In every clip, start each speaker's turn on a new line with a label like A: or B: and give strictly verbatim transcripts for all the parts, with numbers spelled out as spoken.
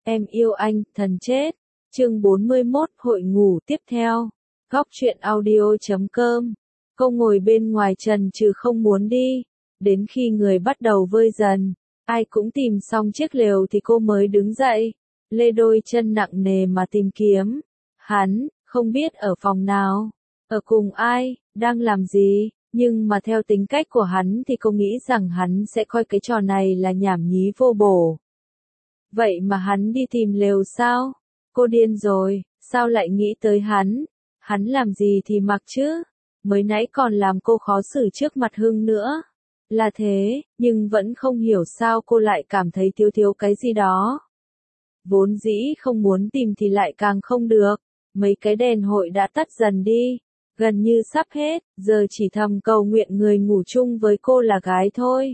A: Em yêu anh, thần chết. Chương bốn mươi mốt, hội ngủ tiếp theo. Góc truyện audio chấm com. Cô ngồi bên ngoài trần trừ không muốn đi. Đến khi người bắt đầu vơi dần, ai cũng tìm xong chiếc lều thì cô mới đứng dậy. Lê đôi chân nặng nề mà tìm kiếm. Hắn, không biết ở phòng nào, ở cùng ai, đang làm gì, nhưng mà theo tính cách của hắn thì cô nghĩ rằng hắn sẽ coi cái trò này là nhảm nhí vô bổ. Vậy mà hắn đi tìm lều sao? Cô điên rồi, sao lại nghĩ tới hắn? Hắn làm gì thì mặc chứ? Mới nãy còn làm cô khó xử trước mặt Hưng nữa. Là thế, nhưng vẫn không hiểu sao cô lại cảm thấy thiếu thiếu cái gì đó. Vốn dĩ không muốn tìm thì lại càng không được. Mấy cái đèn hội đã tắt dần đi, gần như sắp hết, giờ chỉ thầm cầu nguyện người ngủ chung với cô là gái thôi.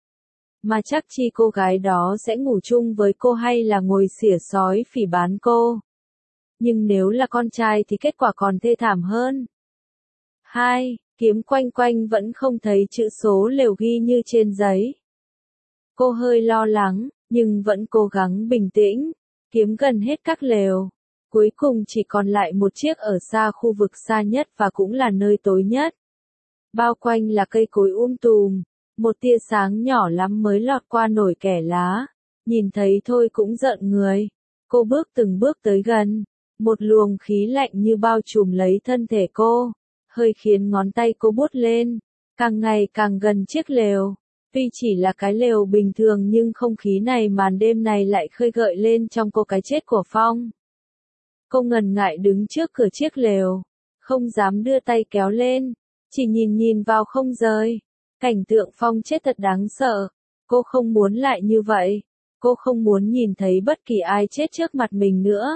A: Mà chắc chi cô gái đó sẽ ngủ chung với cô hay là ngồi xỉa sói phỉ báng cô. Nhưng nếu là con trai thì kết quả còn thê thảm hơn. Hai, kiếm quanh quanh vẫn không thấy chữ số lều ghi như trên giấy. Cô hơi lo lắng, nhưng vẫn cố gắng bình tĩnh, kiếm gần hết các lều. Cuối cùng chỉ còn lại một chiếc ở xa khu vực xa nhất và cũng là nơi tối nhất. Bao quanh là cây cối um tùm, một tia sáng nhỏ lắm mới lọt qua nổi kẻ lá. Nhìn thấy thôi cũng rợn người. Cô bước từng bước tới gần. Một luồng khí lạnh như bao trùm lấy thân thể cô, hơi khiến ngón tay cô buốt lên, càng ngày càng gần chiếc lều. Tuy chỉ là cái lều bình thường nhưng không khí này màn đêm này lại khơi gợi lên trong cô cái chết của Phong. Cô ngần ngại đứng trước cửa chiếc lều, không dám đưa tay kéo lên, chỉ nhìn nhìn vào không rời. Cảnh tượng Phong chết thật đáng sợ, cô không muốn lại như vậy, cô không muốn nhìn thấy bất kỳ ai chết trước mặt mình nữa.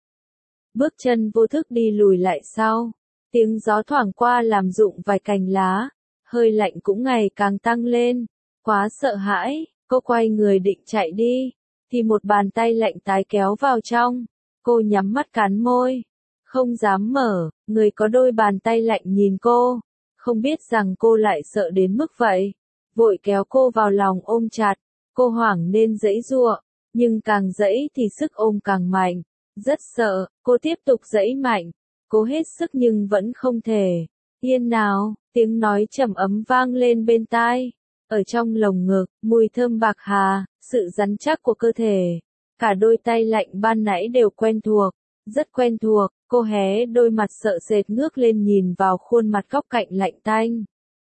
A: Bước chân vô thức đi lùi lại sau, tiếng gió thoảng qua làm rụng vài cành lá, hơi lạnh cũng ngày càng tăng lên, quá sợ hãi, cô quay người định chạy đi, thì một bàn tay lạnh tái kéo vào trong. Cô nhắm mắt cắn môi, không dám mở, người có đôi bàn tay lạnh nhìn cô, không biết rằng cô lại sợ đến mức vậy, vội kéo cô vào lòng ôm chặt, cô hoảng nên giãy giụa, nhưng càng giãy thì sức ôm càng mạnh, rất sợ, cô tiếp tục giãy mạnh, cố hết sức nhưng vẫn không thể, yên nào, tiếng nói trầm ấm vang lên bên tai, ở trong lồng ngực, mùi thơm bạc hà, sự rắn chắc của cơ thể. Cả đôi tay lạnh ban nãy đều quen thuộc, rất quen thuộc, cô hé đôi mặt sợ sệt ngước lên nhìn vào khuôn mặt góc cạnh lạnh tanh.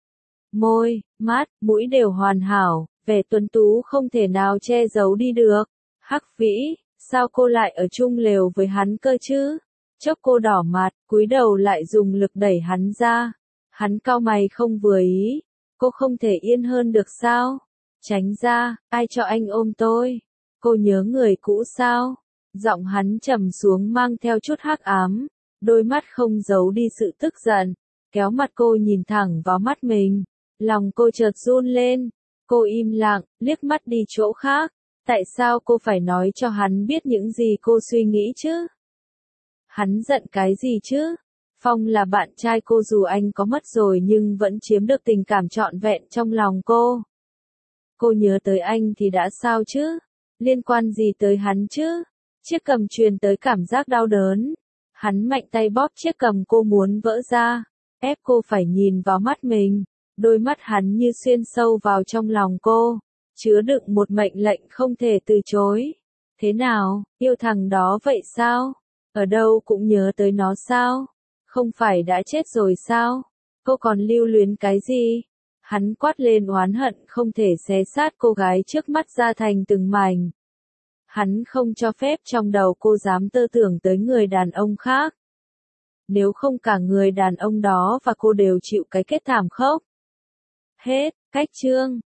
A: Môi, mắt, mũi đều hoàn hảo, vẻ tuấn tú không thể nào che giấu đi được. Hắc Vĩ, sao cô lại ở chung lều với hắn cơ chứ? Chốc cô đỏ mặt, cúi đầu lại dùng lực đẩy hắn ra. Hắn cau mày không vừa ý, cô không thể yên hơn được sao? Tránh ra, ai cho anh ôm tôi? Cô nhớ người cũ sao? Giọng hắn trầm xuống mang theo chút hắc ám, đôi mắt không giấu đi sự tức giận, kéo mặt cô nhìn thẳng vào mắt mình. Lòng cô chợt run lên, cô im lặng, liếc mắt đi chỗ khác. Tại sao cô phải nói cho hắn biết những gì cô suy nghĩ chứ? Hắn giận cái gì chứ? Phong là bạn trai cô dù anh có mất rồi nhưng vẫn chiếm được tình cảm trọn vẹn trong lòng cô. Cô nhớ tới anh thì đã sao chứ? Liên quan gì tới hắn chứ? Chiếc cầm truyền tới cảm giác đau đớn. Hắn mạnh tay bóp chiếc cầm cô muốn vỡ ra, ép cô phải nhìn vào mắt mình. Đôi mắt hắn như xuyên sâu vào trong lòng cô, chứa đựng một mệnh lệnh không thể từ chối. Thế nào, yêu thằng đó vậy sao? Ở đâu cũng nhớ tới nó sao? Không phải đã chết rồi sao? Cô còn lưu luyến cái gì? Hắn quát lên oán hận không thể xé xác cô gái trước mắt ra thành từng mảnh. Hắn không cho phép trong đầu cô dám tơ tưởng tới người đàn ông khác. Nếu không cả người đàn ông đó và cô đều chịu cái kết thảm khốc. Hết, cách chương.